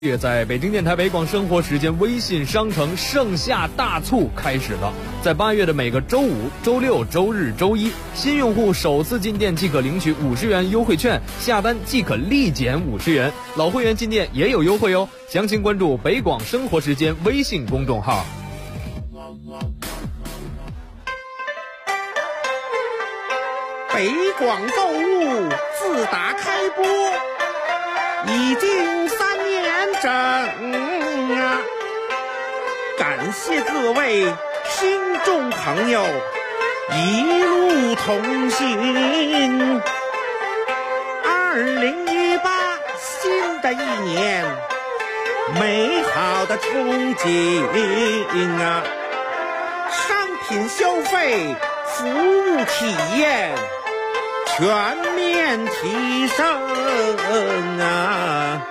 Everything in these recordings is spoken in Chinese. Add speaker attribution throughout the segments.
Speaker 1: 月在北京电台北广生活时间微信商城盛夏大促开始了，在8月的每个周五、周六、周日、周一，新用户首次进店即可领取50元优惠券，下单即可立减50元，老会员进店也有优惠哦。详情关注北广生活时间微信公众号。
Speaker 2: 北广购物自打开播已经3年整啊！感谢各位听众朋友一路同行。2018新的一年，美好的憧憬啊！商品消费、服务体验全面提升啊！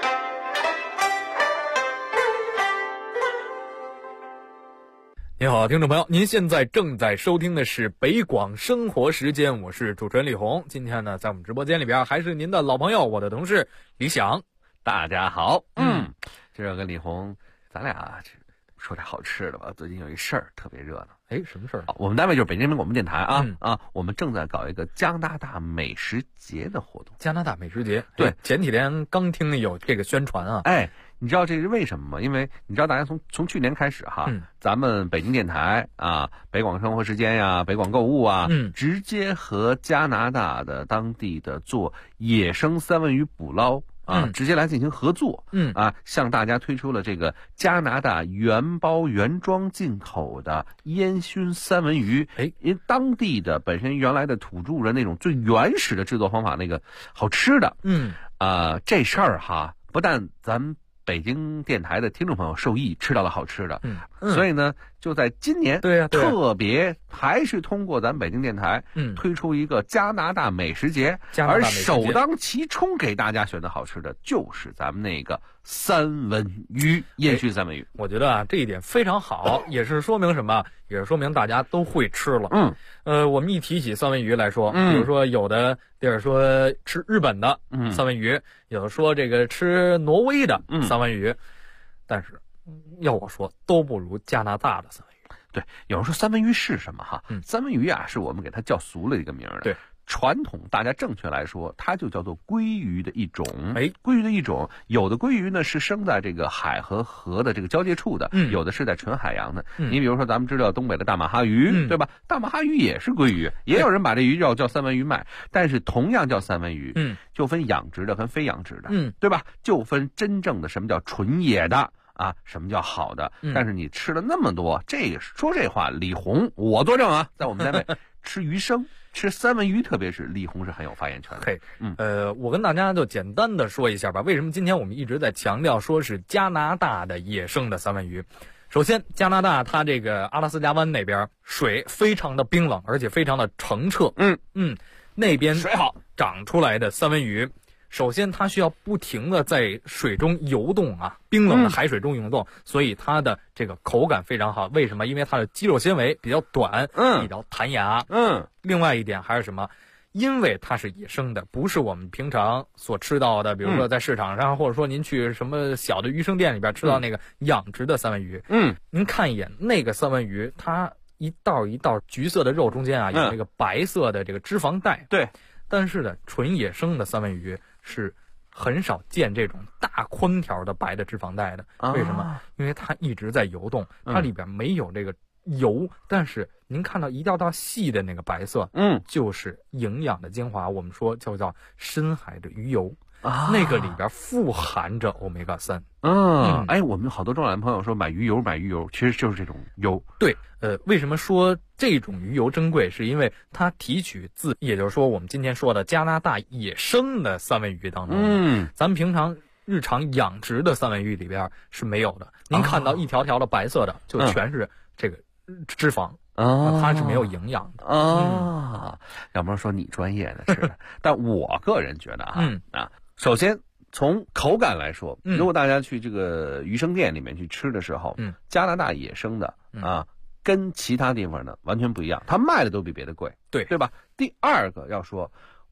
Speaker 1: 您好，听众朋友，您现在正在收听的是北广生活时间，我是主持人李红。今天呢，在我们直播间里边还是您的老朋友，我的同事李想。
Speaker 3: 大家好，这跟李红，咱俩说点好吃的吧。最近有一事儿特别热闹。
Speaker 1: 什么事儿？
Speaker 3: 我们单位就是北京人民广播电台我们正在搞一个加拿大美食节的活动。
Speaker 1: 加拿大美食节，
Speaker 3: 对，
Speaker 1: 前几天刚听有这个宣传啊。
Speaker 3: 你知道这是为什么吗？因为你知道大家从去年开始咱们北京电台北广生活时间呀、北广购物直接和加拿大的当地的做野生三文鱼捕捞直接来进行合作，向大家推出了这个加拿大原包原装进口的烟熏三文鱼。因为当地的本身原来的土著人那种最原始的制作方法，那个好吃的，这事儿不但咱们北京电台的听众朋友受益，吃到了好吃的，所以呢，就在今年，特别还是通过咱们北京电台，推出一个加拿大美食节，而首当其冲给大家选择好吃的，就是咱们那个三文鱼，烟熏三文鱼。
Speaker 1: 我觉得这一点非常好，也是说明什么？也是说明大家都会吃了。我们一提起三文鱼来说，比如说有的地儿说吃日本的三文鱼，有的说这个吃挪威的三文鱼，但是要我说都不如加拿大的三文鱼。
Speaker 3: 对，有人说三文鱼是什么三文鱼是我们给它叫俗了一个名的。
Speaker 1: 对，
Speaker 3: 传统大家正确来说，它就叫做鲑鱼的一种。鲑鱼的一种，有的鲑鱼呢是生在这个海和河的这个交界处的，有的是在纯海洋的。你比如说咱们知道东北的大马哈鱼，对吧？大马哈鱼也是鲑鱼，也有人把这鱼叫三文鱼卖，但是同样叫三文鱼，就分养殖的跟非养殖的，对吧？就分真正的什么叫纯野的什么叫好的。但是你吃了那么多，说这话，李红我作证在我们单位吃鱼生。吃三文鱼，特别是李红是很有发言权的。
Speaker 1: 我跟大家就简单的说一下吧，为什么今天我们一直在强调说是加拿大的野生的三文鱼。首先，加拿大它这个阿拉斯加湾那边水非常的冰冷，而且非常的澄澈。那边
Speaker 3: 水好
Speaker 1: 长出来的三文鱼，首先它需要不停的在水中游动冰冷的海水中游动，所以它的这个口感非常好。为什么？因为它的肌肉纤维比较短，比较弹牙。另外一点还是什么？因为它是野生的，不是我们平常所吃到的，比如说在市场上，或者说您去什么小的鱼生店里边吃到那个养殖的三文鱼。您看一眼那个三文鱼，它一道一道橘色的肉中间有那个白色的这个脂肪带。
Speaker 3: 对，
Speaker 1: 但是呢，纯野生的三文鱼是很少见这种大宽条的白的脂肪带的。为什么？因为它一直在游动，它里边没有这个油，但是您看到一道道细的那个白色，就是营养的精华，我们说叫深海的鱼油。那个里边富含着欧米伽3。
Speaker 3: 我们好多中老年朋友说买鱼油，其实就是这种油。
Speaker 1: 对，为什么说这种鱼油珍贵？是因为它提取自，也就是说我们今天说的加拿大野生的三文鱼当中，咱们平常日常养殖的三文鱼里边是没有的。您看到一条条的白色的，就全是这个脂肪。它是没有营养的
Speaker 3: 要不然说你专业的吃的，但我个人觉得首先从口感来说，如果大家去这个鱼生店里面去吃的时候，加拿大野生的跟其他地方的完全不一样，它卖的都比别的贵，对吧？第二个要说，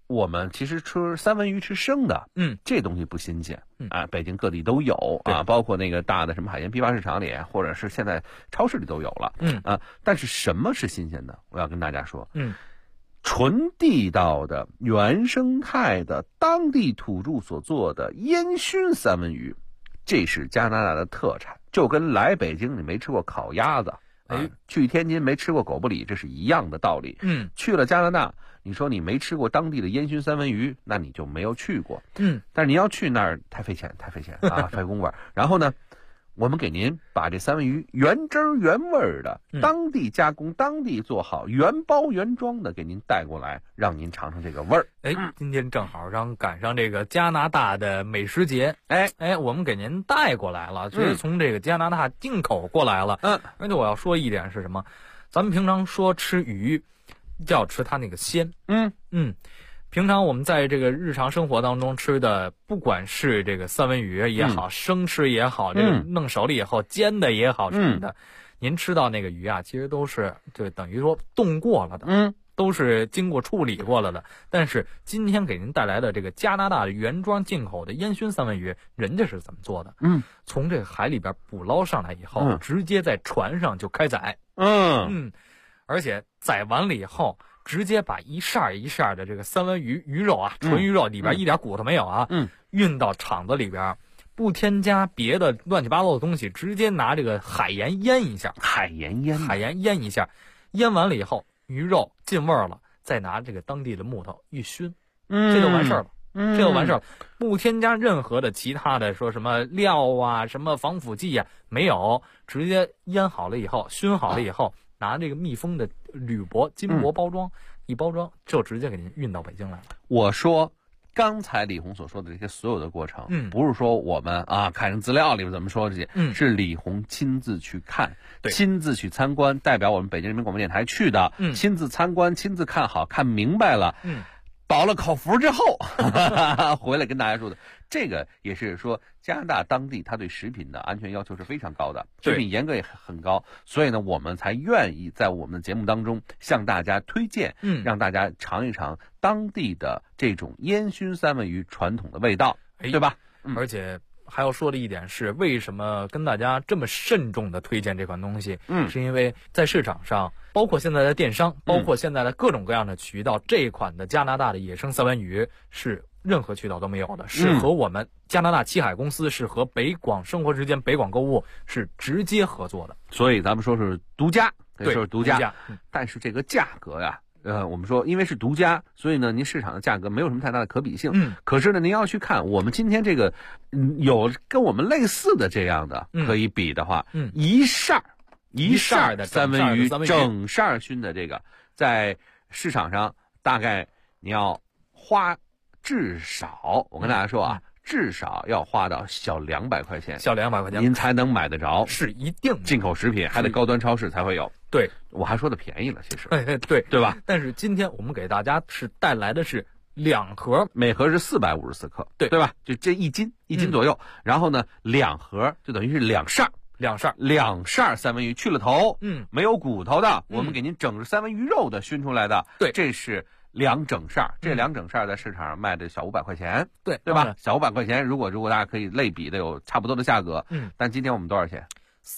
Speaker 3: 我们其实吃三文鱼吃生的，这东西不新鲜，北京各地都有啊，包括那个大的什么海鲜批发市场里，或者是现在超市里都有了，但是什么是新鲜的？我要跟大家说，纯地道的、原生态的、当地土著所做的烟熏三文鱼，这是加拿大的特产，就跟来北京你没吃过烤鸭子，去天津没吃过狗不理，这是一样的道理。去了加拿大，你说你没吃过当地的烟熏三文鱼，那你就没有去过。但是你要去那儿太费钱啊，费功夫。然后呢，我们给您把这三文鱼原汁原味的、当地加工、当地做好、原包原装的给您带过来，让您尝尝这个味儿。
Speaker 1: 今天正好赶上这个加拿大的美食节，我们给您带过来了，直接从这个加拿大进口过来了。而且我要说一点是什么？咱们平常说吃鱼，就要吃它那个鲜。平常我们在这个日常生活当中吃的，不管是这个三文鱼也好，生吃也好，这个弄熟了也好，煎的也好什么的，您吃到那个鱼啊，其实都是就等于说冻过了的，都是经过处理过了的。但是今天给您带来的这个加拿大的原装进口的烟熏三文鱼，人家是怎么做的？从这个海里边捕捞上来以后，直接在船上就开宰。而且宰完了以后，直接把一扇一扇的这个三文鱼鱼肉啊，纯鱼肉里边一点骨头没有啊，运到厂子里边，不添加别的乱七八糟的东西，直接拿这个海盐腌一下，海盐腌一下，腌完了以后，鱼肉进味儿了，再拿这个当地的木头一熏，这就完事儿了。不添加任何的其他的说什么料啊、什么防腐剂啊，没有，直接腌好了以后，熏好了以后。拿这个密封的铝箔、金箔包装，一包装就直接给您运到北京来了。
Speaker 3: 我说，刚才李红所说的这些所有的过程，不是说我们看成资料里面怎么说这些，是李红亲自去看，亲自去参观，代表我们北京人民广播电台去的，亲自参观、亲自看好、看明白了，饱了口福之后回来跟大家说的。这个也是说加拿大当地它对食品的安全要求是非常高的，食品严格也很高，所以呢我们才愿意在我们的节目当中向大家推荐，让大家尝一尝当地的这种烟熏三文鱼传统的味道，对吧？
Speaker 1: 而且还要说的一点是，为什么跟大家这么慎重的推荐这款东西？是因为在市场上，包括现在的电商，包括现在的各种各样的渠道，这一款的加拿大的野生三文鱼是任何渠道都没有的，是和我们加拿大七海公司，是和北广生活时间、北广购物是直接合作的，
Speaker 3: 所以咱们说是独家，说是独家，但是这个价格呀。我们说因为是独家，所以呢您市场的价格没有什么太大的可比性，可是呢您要去看我们今天这个有跟我们类似的这样的可以比的话，一扇的三文鱼整扇熏的这个在市场上大概你要花至少，我跟大家说啊，至少要花到小200块钱，您才能买得着，
Speaker 1: 是一定
Speaker 3: 进口食品还得高端超市才会有。
Speaker 1: 对，
Speaker 3: 我还说的便宜了，其实
Speaker 1: 对
Speaker 3: 吧？
Speaker 1: 但是今天我们给大家是带来的是2盒，
Speaker 3: 每盒是454克，对吧？就这1斤左右，然后呢2盒就等于是2扇三文鱼，去了头，没有骨头的，我们给您整着三文鱼肉的熏出来的，
Speaker 1: 对，
Speaker 3: 这是2整扇，这2整扇在市场上卖的小500块钱，
Speaker 1: 对
Speaker 3: 吧？小500块钱，如果大家可以类比的有差不多的价格，但今天我们多少钱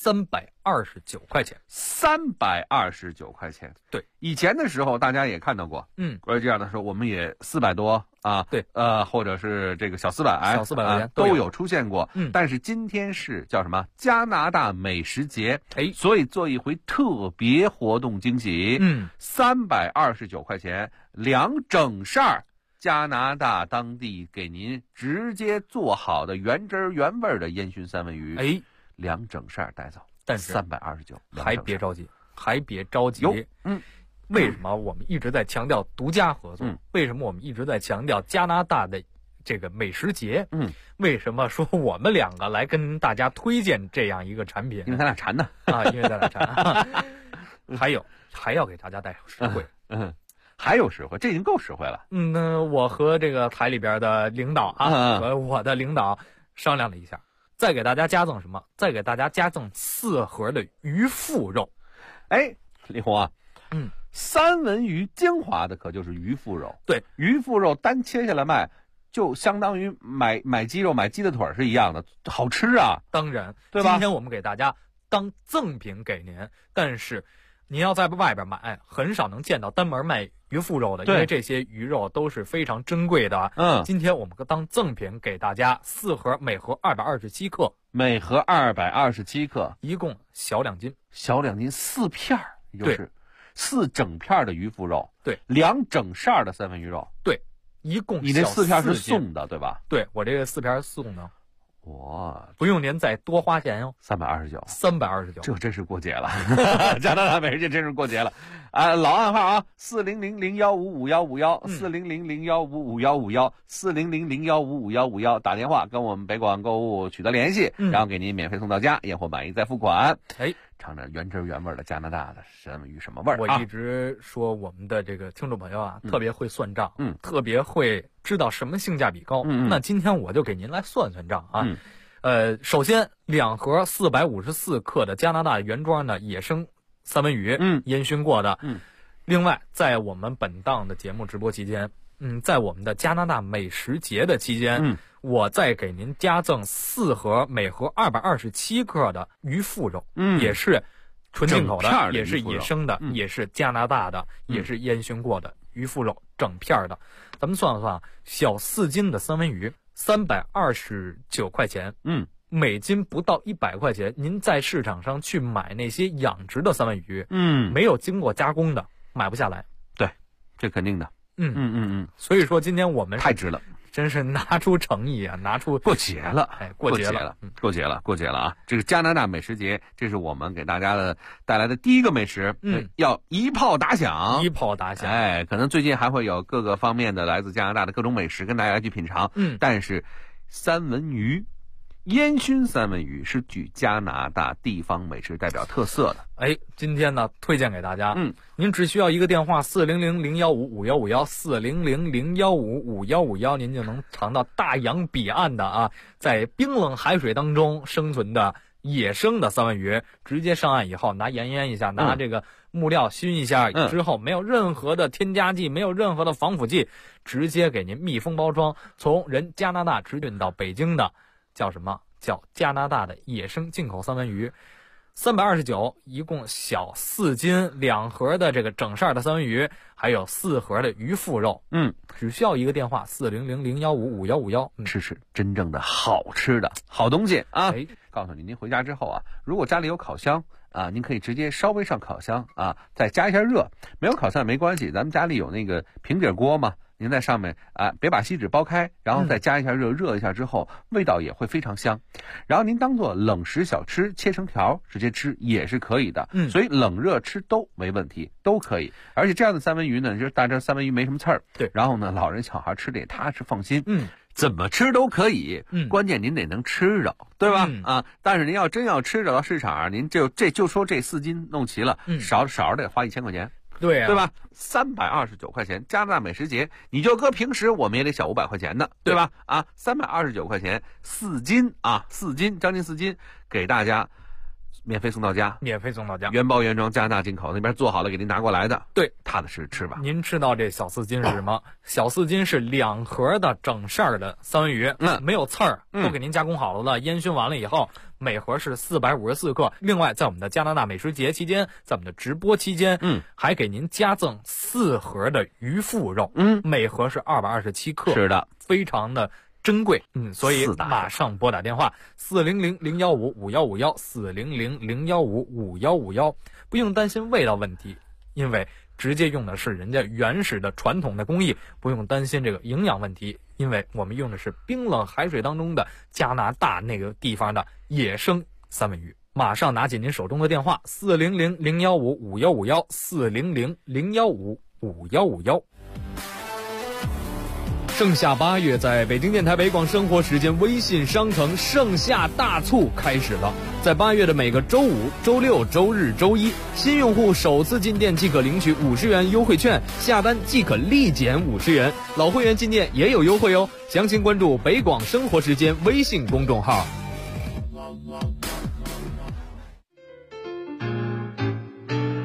Speaker 1: ？329块钱
Speaker 3: ，329块钱。
Speaker 1: 对，
Speaker 3: 以前的时候大家也看到过，这样的时候我们也400多啊，
Speaker 1: 对，
Speaker 3: 或者是这个小400
Speaker 1: 块钱
Speaker 3: 都有出现过。但是今天是叫什么？加拿大美食节，所以做一回特别活动惊喜，329块钱2整扇加拿大当地给您直接做好的原汁原味的烟熏三文鱼，2整扇带走，
Speaker 1: 但是
Speaker 3: 329，
Speaker 1: 还别着急，为什么我们一直在强调独家合作？为什么我们一直在强调加拿大的这个美食节？为什么说我们2个来跟大家推荐这样一个产品？
Speaker 3: 因为咱俩馋呢
Speaker 1: 因为咱俩馋。还要给大家带实惠，
Speaker 3: 还有实惠，这已经够实惠了。
Speaker 1: 我和这个台里边的领导和我的领导商量了一下。再给大家加赠什么？再给大家加赠4盒的鱼腹肉。
Speaker 3: 李红啊， 三文鱼精华的可就是鱼腹肉。
Speaker 1: 对，
Speaker 3: 鱼腹肉单切下来卖，就相当于买鸡肉、买鸡的腿是一样的，好吃啊。
Speaker 1: 当然，
Speaker 3: 对吧？
Speaker 1: 今天我们给大家当赠品给您，但是您要在外边买，很少能见到专门卖鱼腹肉的，因为这些鱼肉都是非常珍贵的。今天我们当赠品给大家4盒，每盒227克，
Speaker 3: 每盒227克，
Speaker 1: 一共小2斤，
Speaker 3: 小2斤4片，也就是4整片的鱼腹肉，
Speaker 1: 对
Speaker 3: ，2整扇的三文鱼肉，
Speaker 1: 对，一共
Speaker 3: 你这4片是送的，对吧？
Speaker 1: 对，我这个4片是送的。
Speaker 3: 哇，
Speaker 1: 不用您再多花钱哟
Speaker 3: ，329，这真是过节了，加拿大美食节真是过节了啊！老暗号啊，4000155155151，40001555151，400015551，打电话跟我们北广购物取得联系，然后给您免费送到家，验货满意再付款。尝着原汁原味的加拿大的三文鱼什么味儿？
Speaker 1: 我一直说我们的这个听众朋友啊，特别会算账，特别会知道什么性价比高。那今天我就给您来算算账啊。首先2盒454克的加拿大原装的野生三文鱼，烟熏过的。另外，在我们本档的节目直播期间，在我们的加拿大美食节的期间，我再给您加赠4盒，每盒227克的鱼腹肉，也是纯进口的，也是野生的，也是加拿大的，也是烟熏过的鱼腹肉，整片的。咱们算了算啊，小4斤的三文鱼329块钱，每斤不到100块钱。您在市场上去买那些养殖的三文鱼，没有经过加工的，买不下来。
Speaker 3: 对，这肯定的。
Speaker 1: 所以说今天我们
Speaker 3: 太值了。
Speaker 1: 真是拿出诚意啊，拿出
Speaker 3: 过节了，
Speaker 1: 过节了
Speaker 3: 啊！这个加拿大美食节，这是我们给大家带来的第一个美食，要一炮打响，可能最近还会有各个方面的来自加拿大的各种美食跟大家去品尝，但是三文鱼。烟熏三文鱼是具加拿大地方美食代表特色的。
Speaker 1: 今天呢推荐给大家，您只需要一个电话400015551，400015551，您就能尝到大洋彼岸的啊，在冰冷海水当中生存的野生的三文鱼，直接上岸以后拿盐腌一下，拿这个木料熏一下之后，没有任何的添加剂，没有任何的防腐剂，直接给您密封包装，从加拿大直运到北京的。叫什么？叫加拿大的野生进口三文鱼，329，一共小4斤，2盒的这个整扇的三文鱼，还有4盒的鱼腹肉。只需要一个电话400015551，
Speaker 3: 吃真正的好吃的好东西啊！告诉您回家之后啊，如果家里有烤箱啊，您可以直接稍微上烤箱啊，再加一下热。没有烤箱也没关系，咱们家里有那个平底锅嘛。您在上面啊，别把锡纸剥开，然后再加一下热，热一下之后，味道也会非常香。然后您当做冷食小吃，切成条直接吃也是可以的。所以冷热吃都没问题，都可以。而且这样的三文鱼呢，就是大家三文鱼没什么刺儿，
Speaker 1: 对。
Speaker 3: 然后呢，老人小孩吃的也踏实放心。怎么吃都可以，关键您得能吃着，对吧？但是您要真要吃着到市场上，您就说这4斤弄齐了，少得花1000块钱。
Speaker 1: 对
Speaker 3: 吧？329块钱，加拿大美食节，你就搁平时我们也得小500块钱呢，对吧？329块钱，4斤啊，4斤，将近4斤，给大家免费送到家，原包原装，加拿大进口，那边做好了给您拿过来的。
Speaker 1: 对，
Speaker 3: 踏踏实实吃吧。
Speaker 1: 您知道这小4斤是什么？小4斤是2盒的整扇的三文鱼，没有刺儿，都给您加工好了的，烟熏完了以后。每盒是454克。另外，在我们的加拿大美食节期间，在我们的直播期间，还给您加赠4盒的鱼腹肉，每盒是227克，
Speaker 3: 是的，
Speaker 1: 非常的珍贵，所以马上拨打电话400015551，400015551，不用担心味道问题，因为直接用的是人家原始的传统的工艺，不用担心这个营养问题，因为我们用的是冰冷海水当中的加拿大那个地方的野生三文鱼。马上拿起您手中的电话400015551，400015551。盛夏8月，在北京电台北广生活时间微信商城盛夏大促开始了。在8月的每个周五、周六、周日、周一，新用户首次进店即可领取50元优惠券，下单即可立减50元。老会员进店也有优惠哦。详情关注北广生活时间微信公众号。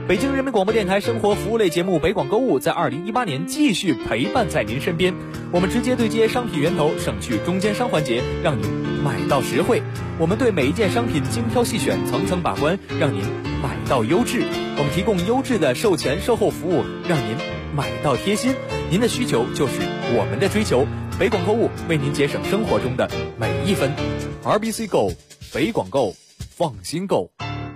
Speaker 4: 北京人民广播电台生活服务类节目北广购物在2018年继续陪伴在您身边，我们直接对接商品源头，省去中间商环节，让您买到实惠。我们对每一件商品精挑细选，层层把关，让您买到优质。我们提供优质的售前售后服务，让您买到贴心。您的需求就是我们的追求，北广购物为您节省生活中的每一分。RBC Go， 北广购，放心购。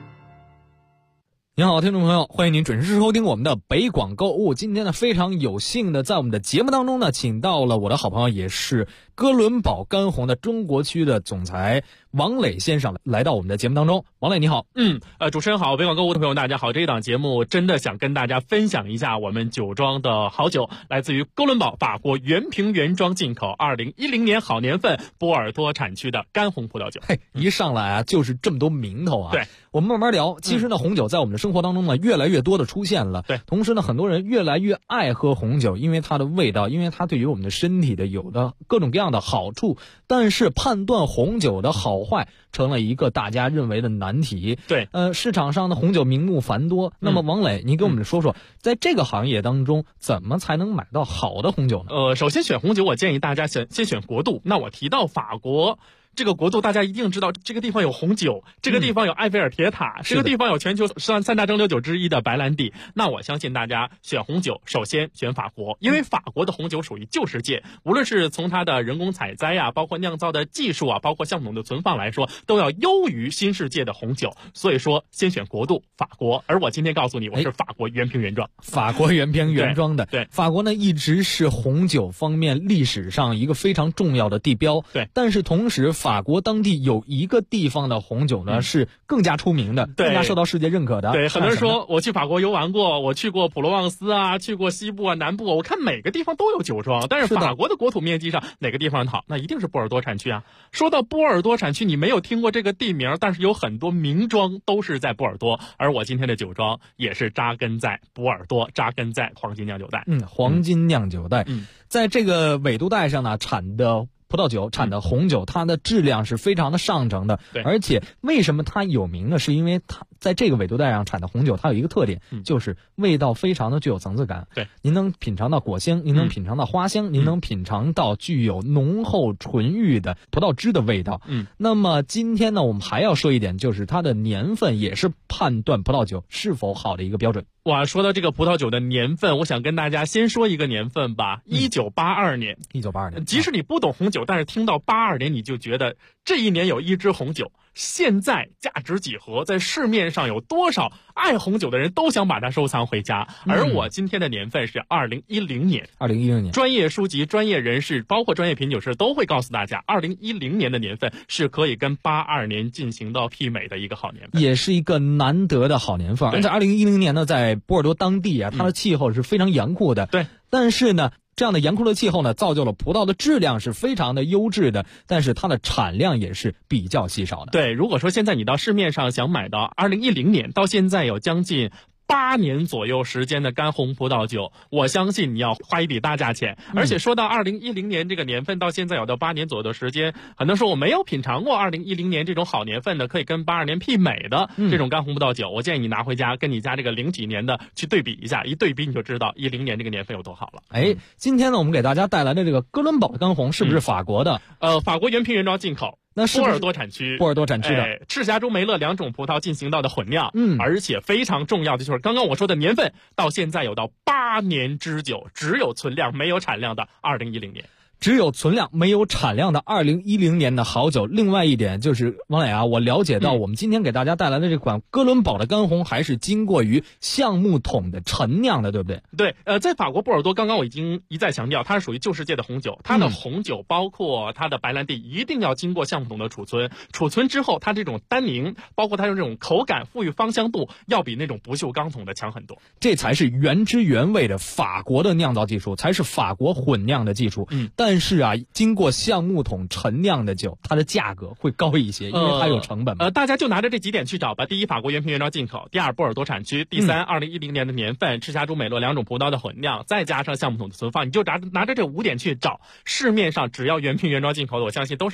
Speaker 1: 您好，听众朋友，欢迎您准时收听我们的北广购物。今天呢，非常有幸的在我们的节目当中呢，请到了我的好朋友，也是哥伦堡干红的中国区的总裁王磊先生来到我们的节目当中。王磊你好。
Speaker 5: 主持人好，北广购物的朋友大家好。这一档节目真的想跟大家分享一下我们酒庄的好酒，来自于哥伦堡法国原瓶原装进口2010年好年份波尔多产区的干红葡萄酒。
Speaker 1: 一上来啊就是这么多名头啊。
Speaker 5: 对，
Speaker 1: 我们慢慢聊。其实呢，红酒在我们的生活当中呢越来越多的出现了。
Speaker 5: 对，
Speaker 1: 同时呢，很多人越来越爱喝红酒，因为它的味道，因为它对于我们的身体的有的各种各样的好处。但是判断红酒的好坏成了一个大家认为的难题。
Speaker 5: 对，
Speaker 1: 市场上的红酒名目繁多。那么王磊，你给我们说说，在这个行业当中，怎么才能买到好的红酒呢？
Speaker 5: 首先选红酒，我建议大家先选国度。那我提到法国这个国度，大家一定知道，这个地方有红酒，这个地方有埃菲尔铁塔，这个地方有全球三大蒸馏酒之一的白兰地。那我相信大家选红酒，首先选法国，因为法国的红酒属于旧世界，无论是从它的人工采摘啊，包括酿造的技术啊，包括橡木桶的存放来说，都要优于新世界的红酒。所以说，先选国度法国。而我今天告诉你，我是法国原瓶原装。
Speaker 1: 法国原瓶原装的。
Speaker 5: 对，
Speaker 1: 法国呢一直是红酒方面历史上一个非常重要的地标。
Speaker 5: 对，
Speaker 1: 但是同时法国当地有一个地方的红酒呢是更加出名的，更加受到世界认可的。
Speaker 5: 对，很多人说我去法国游玩过，我去过普罗旺斯啊，去过西部啊、南部啊，我看每个地方都有酒庄，但是法国的国土面积上哪个地方好，那一定是波尔多产区啊。说到波尔多产区，你没有听过这个地名，但是有很多名庄都是在波尔多，而我今天的酒庄也是扎根在波尔多，扎根在黄金酿酒带。
Speaker 1: 黄金酿酒带。在这个纬度带上呢，产的葡萄酒，产的红酒，它的质量是非常的上乘的。
Speaker 5: 对，
Speaker 1: 而且为什么它有名呢？是因为它在这个纬度带上产的红酒，它有一个特点，就是味道非常的具有层次感。
Speaker 5: 对，
Speaker 1: 您能品尝到果香，您能品尝到花香，您能品尝到具有浓厚纯郁的葡萄汁的味道。那么今天呢，我们还要说一点，就是它的年份也是判断葡萄酒是否好的一个标准。
Speaker 5: 哇，说到这个葡萄酒的年份，我想跟大家先说一个年份吧，1982年。
Speaker 1: 1982年。
Speaker 5: 即使你不懂红酒，但是听到82年，你就觉得这一年有一支红酒，现在价值几何，在市面上有多少爱红酒的人都想把它收藏回家。而我今天的年份是2010年。
Speaker 1: 2010年。
Speaker 5: 专业书籍、专业人士，包括专业品酒师都会告诉大家，2010年的年份是可以跟82年进行到媲美的一个好年份，
Speaker 1: 也是一个难得的好年份。而在2010年呢，在波尔多当地啊，它的气候是非常严酷的。
Speaker 5: 对，
Speaker 1: 但是呢，这样的严酷的气候呢，造就了葡萄的质量是非常的优质的，但是它的产量也是比较稀少的。
Speaker 5: 对，如果说现在你到市面上想买到2010年到现在有将近8年左右时间的干红葡萄酒，我相信你要花一笔大价钱。而且说到2010年这个年份到现在有到8年左右的时间，很多人说我没有品尝过2010年这种好年份的可以跟82年媲美的这种干红葡萄酒，我建议你拿回家跟你家这个0几年的去对比一下，一对比你就知道10年这个年份有多好了。
Speaker 1: 今天呢我们给大家带来的这个哥伦堡的干红是不是法国的？
Speaker 5: 法国原瓶原装进口。
Speaker 1: 那是
Speaker 5: 波尔多产区的赤霞珠、梅勒2种葡萄进行到的混酿。而且非常重要的就是刚刚我说的年份，到现在有到8年之久，只有存量没有产量的2010年。
Speaker 1: 只有存量没有产量的2010年的好酒。另外一点就是王磊啊，我了解到我们今天给大家带来的这款哥伦堡的干红还是经过于橡木桶的陈酿的，对不对？
Speaker 5: 对，在法国波尔多，刚刚我已经一再强调，它是属于旧世界的红酒，它的红酒包括它的白兰地一定要经过橡木桶的储存之后，它这种单宁包括它的这种口感富裕芳香度要比那种不锈钢桶的强很多。
Speaker 1: 这才是原汁原味的法国的酿造技术，才是法国混酿的技术。但是啊，经过橡木桶陈酿的酒，它的价格会高一些，因为它有成本嘛。
Speaker 5: 大家就拿着这几点去找吧。第一，法国原瓶原装进口；第二，波尔多产区；第三，2010年的年份，赤霞珠、美洛2种葡萄的混酿，再加上橡木桶的存放，你就拿着这5点去找。市面上只要原瓶原装进口的，我相信都是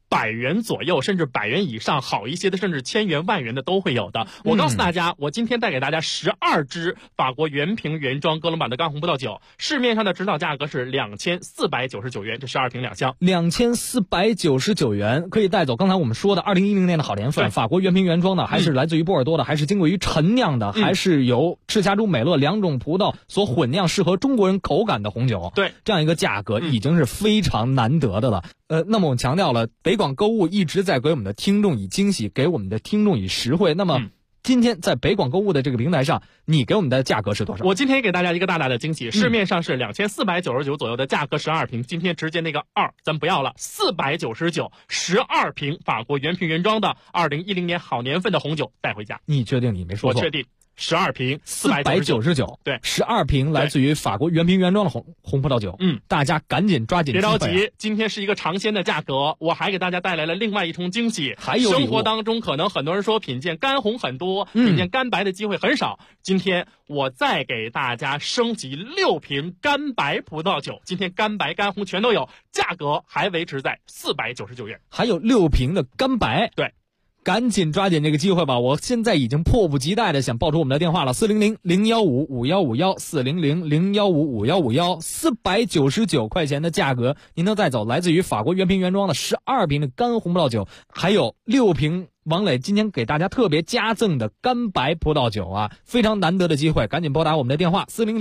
Speaker 5: 100元左右，甚至100元以上，好一些的甚至1000元、10000元的都会有的。我告诉大家，我今天带给大家12支法国原瓶原装哥伦比亚的干红葡萄酒，市面上的指导价格是2499元，这12瓶2箱
Speaker 1: ，2499元可以带走。刚才我们说的2010年的好年份，法国原瓶原装的，还是来自于波尔多的，还是经过于陈酿的，还是由赤霞珠、美乐2种葡萄所混酿，适合中国人口感的红酒。
Speaker 5: 对，
Speaker 1: 这样一个价格已经是非常难得的了。那么我们强调了，北广购物一直在给我们的听众以惊喜，给我们的听众以实惠。那么今天在北广购物的这个平台上，你给我们的价格是多少？
Speaker 5: 我今天给大家一个大大的惊喜，市面上是2499左右的价格12瓶，今天直接那个2咱不要了，499 12瓶法国原瓶原装的2010年好年份的红酒带回家。
Speaker 1: 你确定你没说错？
Speaker 5: 我确定。12瓶
Speaker 1: 499，
Speaker 5: 对
Speaker 1: ，12瓶来自于法国原瓶原装的红葡萄酒。大家赶紧抓紧机会。
Speaker 5: 别着急，今天是一个尝鲜的价格，我还给大家带来了另外一重惊喜。
Speaker 1: 还有
Speaker 5: 生活当中可能很多人说品鉴干红很多，品鉴干白的机会很少。今天我再给大家升级6瓶干白葡萄酒，今天干白干红全都有，价格还维持在499元。
Speaker 1: 还有6瓶的干白，
Speaker 5: 对。
Speaker 1: 赶紧抓紧这个机会吧！我现在已经迫不及待的想报出我们的电话了，400-015-5151，400-015-5151，499块的价格，您能带走来自于法国原瓶原装的12瓶的干红葡萄酒，还有6瓶王磊今天给大家特别加赠的干白葡萄酒啊，非常难得的机会，赶紧拨打我们的电话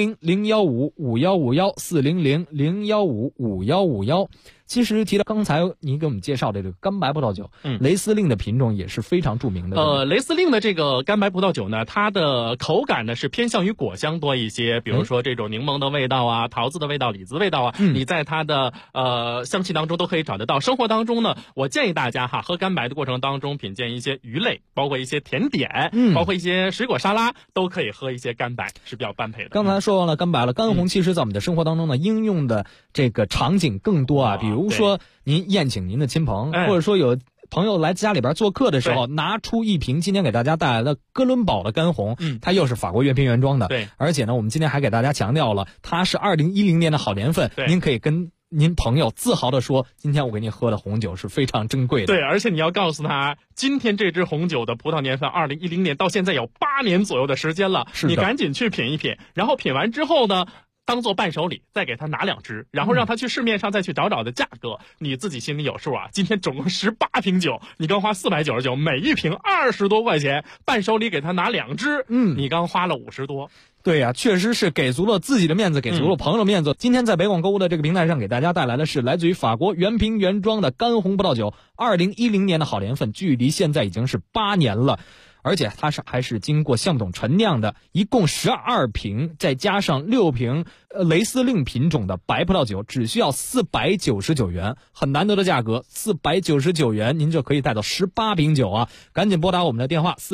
Speaker 1: 400-015-5151，400-015-5151。其实提到刚才你给我们介绍的这个干白葡萄酒，雷司令的品种也是非常著名的。
Speaker 5: 雷司令的这个干白葡萄酒呢，它的口感呢是偏向于果香多一些，比如说这种柠檬的味道啊、桃子的味道、李子味道啊，你在它的香气当中都可以找得到。生活当中呢，我建议大家喝干白的过程当中品鉴一些鱼类，包括一些甜点，包括一些水果沙拉，都可以喝一些干白，是比较般配的。
Speaker 1: 刚才说完了干白了，干红其实在我们的生活当中呢，应用的这个场景更多啊，比如说您宴请您的亲朋，或者说有朋友来家里边做客的时候，拿出一瓶今天给大家带来的哥伦堡的干红，它又是法国原瓶原装的，
Speaker 5: 对，
Speaker 1: 而且呢，我们今天还给大家强调了，它是2010年的好年份，您可以跟您朋友自豪的说，今天我给你喝的红酒是非常珍贵的。
Speaker 5: 对，而且你要告诉他，今天这支红酒的葡萄年份2010年到现在有8年左右的时间了，你赶紧去品一品，然后品完之后呢，当做伴手礼，再给他拿2支，然后让他去市面上再去找的价格，你自己心里有数啊。今天总共18瓶酒，你刚花499，每一瓶20多块钱，伴手礼给他拿2支，你刚花了50多。
Speaker 1: 对呀，确实是给足了自己的面子，给足了朋友的面子。今天在北广购物的这个平台上给大家带来的是来自于法国原瓶原装的干红葡萄酒，2010年的好年份，距离现在已经是8年了。而且它还是经过橡木桶陈酿的，一共12瓶，再加上6瓶雷司令品种的白葡萄酒，只需要499元，很难得的价格，499元您就可以带到18瓶酒啊！赶紧拨打我们的电话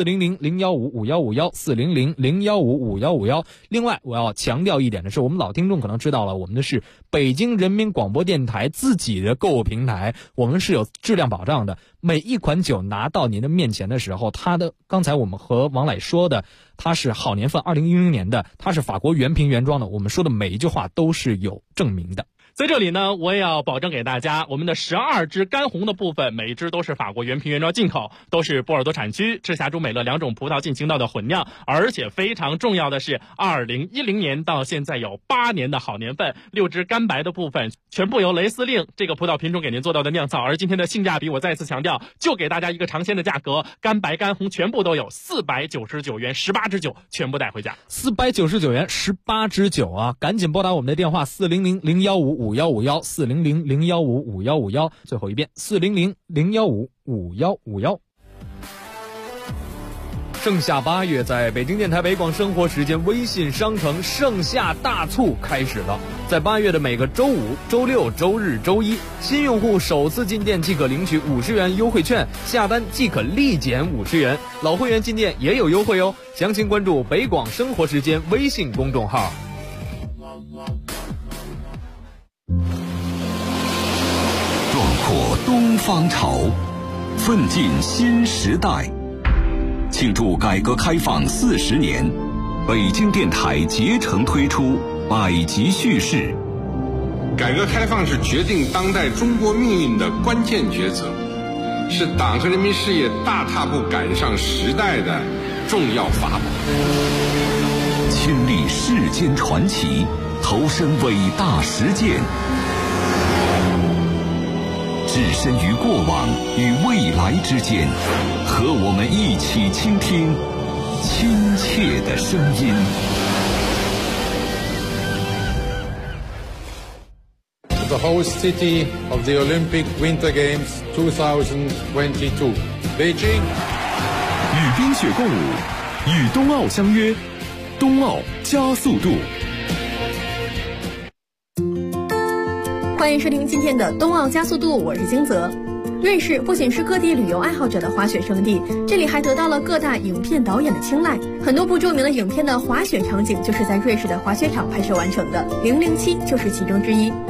Speaker 1: 400-015-5151，400-015-5151。另外，我要强调一点的是，我们老听众可能知道了，我们的是北京人民广播电台自己的购物平台，我们是有质量保障的。每一款酒拿到您的面前的时候，它的刚才我们和王磊说的，它是好年份2010年的，它是法国原瓶原装的，我们说的每一句话都是有证明的。
Speaker 5: 在这里呢，我也要保证给大家，我们的12支干红的部分，每一支都是法国原瓶原装进口，都是波尔多产区，赤霞珠、美乐2种葡萄进行到的混酿，而且非常重要的是，2010年到现在有8年的好年份，6支干白的部分全部由雷司令这个葡萄品种给您做到的酿造，而今天的性价比我再次强调，就给大家一个尝鲜的价格，干白干红全部都有499元，18支酒全部带回家
Speaker 1: ，499元18支酒啊！赶紧拨打我们的电话400-015-5151，400-015-5151，最后一遍400-015-5151。盛夏8月，在北京电台北广生活时间微信商城盛夏大促开始了。在8月的每个周五、周六、周日、周一，新用户首次进店即可领取50元优惠券，下单即可立减50元。老会员进店也有优惠哦。详情关注北广生活时间微信公众号。
Speaker 6: 壮阔东方潮，奋进新时代。庆祝改革开放40年，北京电台竭诚推出百集叙事。
Speaker 7: 改革开放是决定当代中国命运的关键抉择， 是党和人民事业大踏步赶上时代的重要法宝。
Speaker 6: 亲历世间传奇，投身伟大实践，置身于过往与未来之间，和我们一起倾听亲切的声音。
Speaker 8: The host city of the Olympic Winter Games 2022, Beijing.
Speaker 9: 与冰雪共舞，与冬奥相约，冬奥加速度。
Speaker 10: 欢迎收听今天的冬奥加速度，我是金泽。瑞士不仅是各地旅游爱好者的滑雪胜地，这里还得到了各大影片导演的青睐。很多部著名的影片的滑雪场景就是在瑞士的滑雪场拍摄完成的，《007》就是其中之一。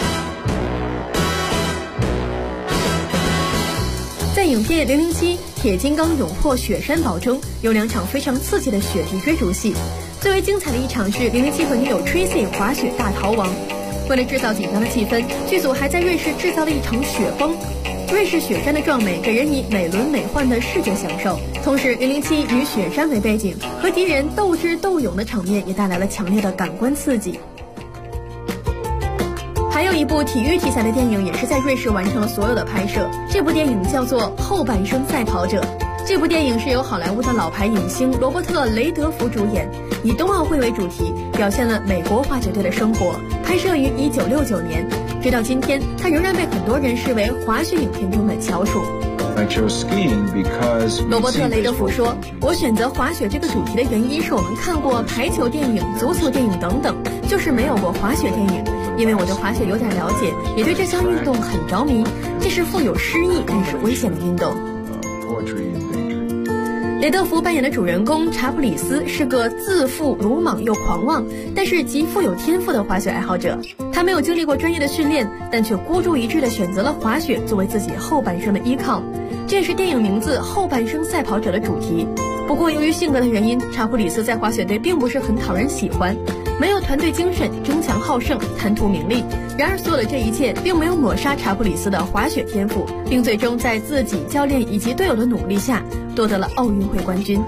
Speaker 10: 在影片《007：铁金刚勇破雪山堡》中，有2场非常刺激的雪地追逐戏。最为精彩的一场是007和女友 Tracy 滑雪大逃亡。为了制造紧张的气氛，剧组还在瑞士制造了一场雪崩。瑞士雪山的壮美给人以美轮美奂的视觉享受，同时007以雪山为背景，和敌人斗智斗勇的场面也带来了强烈的感官刺激。还有一部体育题材的电影也是在瑞士完成了所有的拍摄，这部电影叫做《后半生赛跑者》。这部电影是由好莱坞的老牌影星罗伯特·雷德福主演，以冬奥会为主题，表现了美国滑雪队的生活。拍摄于1969年，直到今天，它仍然被很多人视为滑雪影片中的翘楚。罗伯特·雷德福说：“我选择滑雪这个主题的原因是我们看过排球电影、足球电影等等，就是没有过滑雪电影。因为我对滑雪有点了解，也对这项运动很着迷。这是富有诗意但是危险的运动。”雷德福扮演的主人公查普里斯是个自负、鲁莽又狂妄，但是极富有天赋的滑雪爱好者。他没有经历过专业的训练，但却孤注一掷地选择了滑雪作为自己后半生的依靠。这也是电影名字《后半生赛跑者》的主题。不过由于性格的原因，查普里斯在滑雪队并不是很讨人喜欢，没有团队精神，争强好胜，贪图名利。然而所有的这一切并没有抹杀查普里斯的滑雪天赋，并最终在自己、教练以及队友的努力下夺得了奥运会冠军。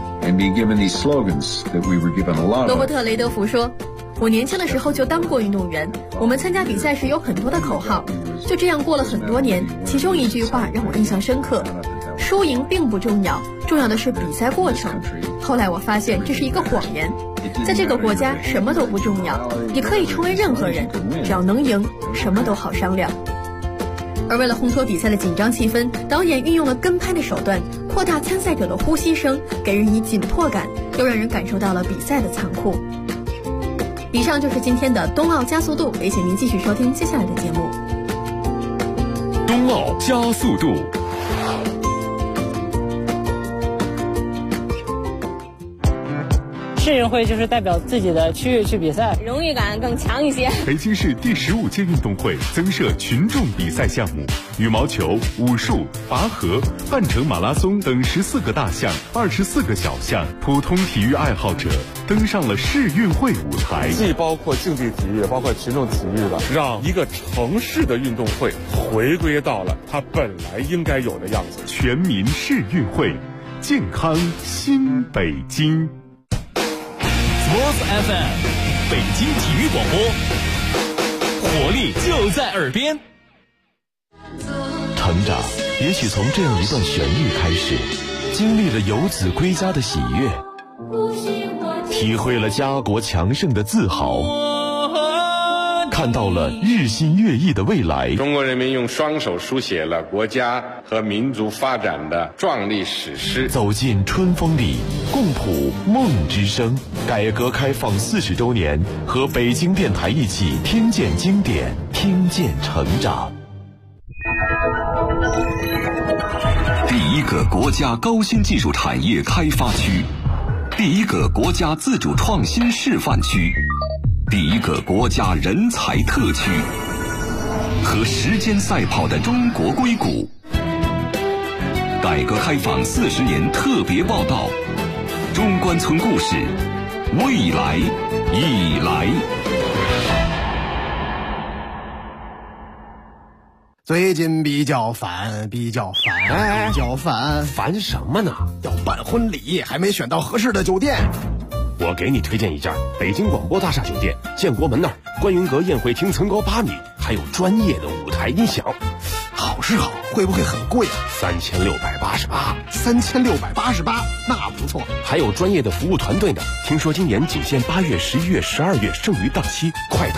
Speaker 10: 罗伯特·雷德福说：“我年轻的时候就当过运动员，我们参加比赛时有很多的口号，就这样过了很多年。其中一句话让我印象深刻：输赢并不重要，重要的是比赛过程。后来我发现这是一个谎言，在这个国家什么都不重要，你可以成为任何人，只要能赢，什么都好商量。”而为了烘托比赛的紧张气氛，导演运用了跟拍的手段，扩大参赛者的呼吸声，给人以紧迫感，又让人感受到了比赛的残酷。以上就是今天的冬奥加速度，也请您继续收听接下来的节目。
Speaker 9: 冬奥加速度。
Speaker 11: 市运会就是代表自己的区域去比赛，荣誉感更强一些。
Speaker 9: 北京市第15届运动会增设群众比赛项目，羽毛球、武术、拔河、半程马拉松等14个大项、24个小项，普通体育爱好者登上了市运会舞台。
Speaker 12: 既包括竞技体育，包括群众体育的，让一个城市的运动会回归到了它本来应该有的样子。
Speaker 9: 全民市运会，健康新北京。
Speaker 4: Sports FM， 北京体育广播，活力就在耳边。
Speaker 13: 成长也许从这样一段旋律开始，经历了游子归家的喜悦，体会了家国强盛的自豪，看到了日新月异的未来。
Speaker 7: 中国人民用双手书写了国家和民族发展的壮丽史诗。
Speaker 13: 走进春风里，共谱梦之声。改革开放40周年，和北京电台一起听见经典，听见成长。
Speaker 6: 第一个国家高新技术产业开发区，第一个国家自主创新示范区，第一个国家人才特区，和时间赛跑的中国硅谷。改革开放40年特别报道，中关村故事，未来已来。
Speaker 14: 最近比较烦。
Speaker 15: 烦什么呢？
Speaker 14: 要办婚礼，还没选到合适的酒店。
Speaker 15: 我给你推荐一家北京广播大厦酒店，建国门那儿，观云阁宴会厅层高8米，还有专业的舞台音响。
Speaker 14: 好是好，会不会很贵啊
Speaker 15: ？3688。
Speaker 14: 3688，那不错。
Speaker 15: 还有专业的服务团队呢。听说今年仅限8月、11月、12月剩余档期，快打